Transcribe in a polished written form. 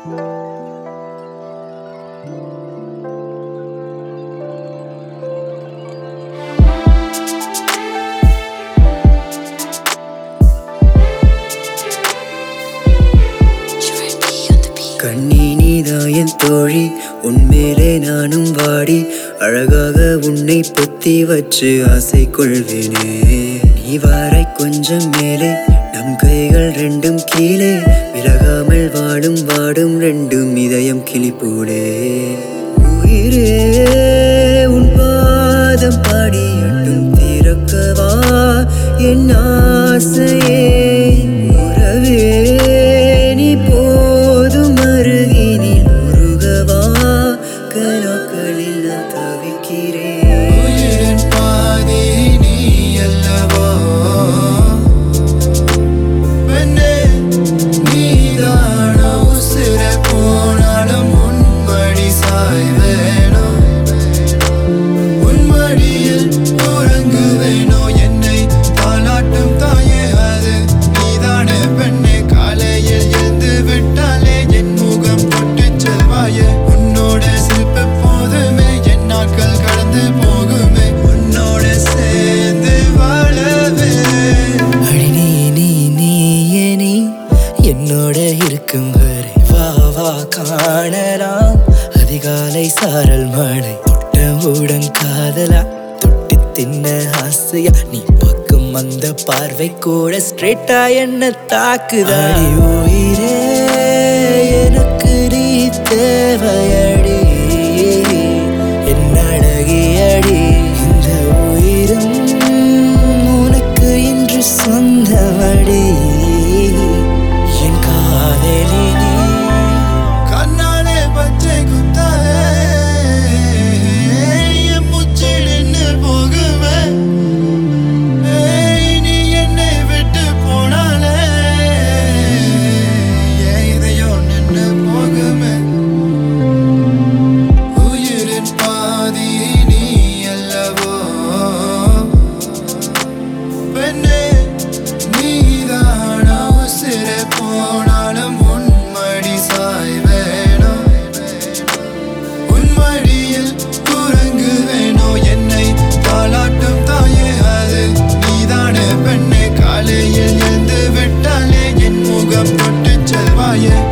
கண்ணி நீதாயன் தோழி உன்மேலே நானும் வாடி அழகாக உன்னை பொத்தி வச்சு ஆசை கொள்வேனே நீ வாரை கொஞ்சம் மேலே நம் கைகள் ரெண்டும் கீழே விலகாமல் வாடும் ரெண்டும் இதயம் கிளி போலே உயிரே உன் பாதம் பாடியட்டும் திறக்கவா என் ஆசையே உறவே நீ போதும் அருகினில் உருகவா கனக்களில் நான் தவிக்கிறேன் உயிரின் பாதி நீ அல்லவா பெண்ணே நீதான உசிர போனாலும் உன்மடி சாய்வேனோ உன்மடியில் உறங்குவேனோ என்னை தாலாட்டும் தாயே அது நீதானே பெண்ணே காலையில் எழுந்து விட்டாலே என் முகம் தொட்டு செல்வாயே உன்னோட சிரிப்பு போதுமே என் நாட்கள் கடந்து போகுமே உன்னோட சேர்ந்து வாழவே அடி நீ என்னோட இருக்கும் வரை வா வா காணலாம் அதிகாலை சாரல் மழை தொட்டவுடன் காதலா தொட்டு தின்ன ஆசையா நீ பக்கம் அந்த பார்வை கூட ஸ்ட்ரெயிட்டா என்ன தாக்குதா உயிரே எனக்கு நீ தேவையடி என் அழகியடி இந்த உயிரும் உனக்கு இன்று சொந்தமடி என் காதலி நீ கண்ணாலே பச்சை குத்தாலே என் மூச்சு நின்று போகுமே நீ என்னை விட்டு போனாலே என் இதயம் நின்று போகுமே உயிரின் பாதி நீ அல்லவோ பெண்ணே நீதான உசிர போனாலும் உன்மடி சாய்வேனோ உன்மடியில் உறங்குவேனோ என்னை தாலாட்டும் தாயே அது நீதானே பெண்ணே காலையில் எழுந்து விட்டாலே என் முகம் தொட்டு செல்வாயே